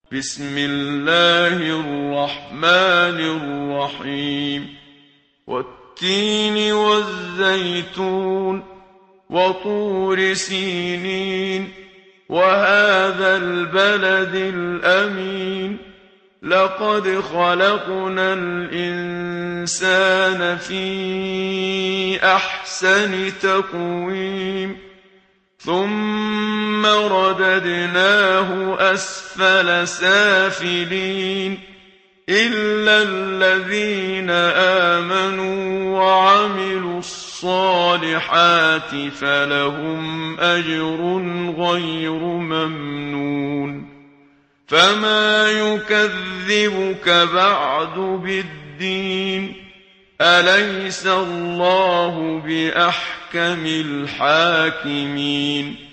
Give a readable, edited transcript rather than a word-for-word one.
بسم الله الرحمن الرحيم والتين والزيتون وطور سينين وهذا البلد الأمين لقد خلقنا الإنسان في أحسن تقويم ثم رددناه أسفل سافلين إلا الذين آمنوا وعملوا الصالحات فلهم أجر غير ممنون فما يكذبك بعد بالدين أليس الله بأحكم الحاكمين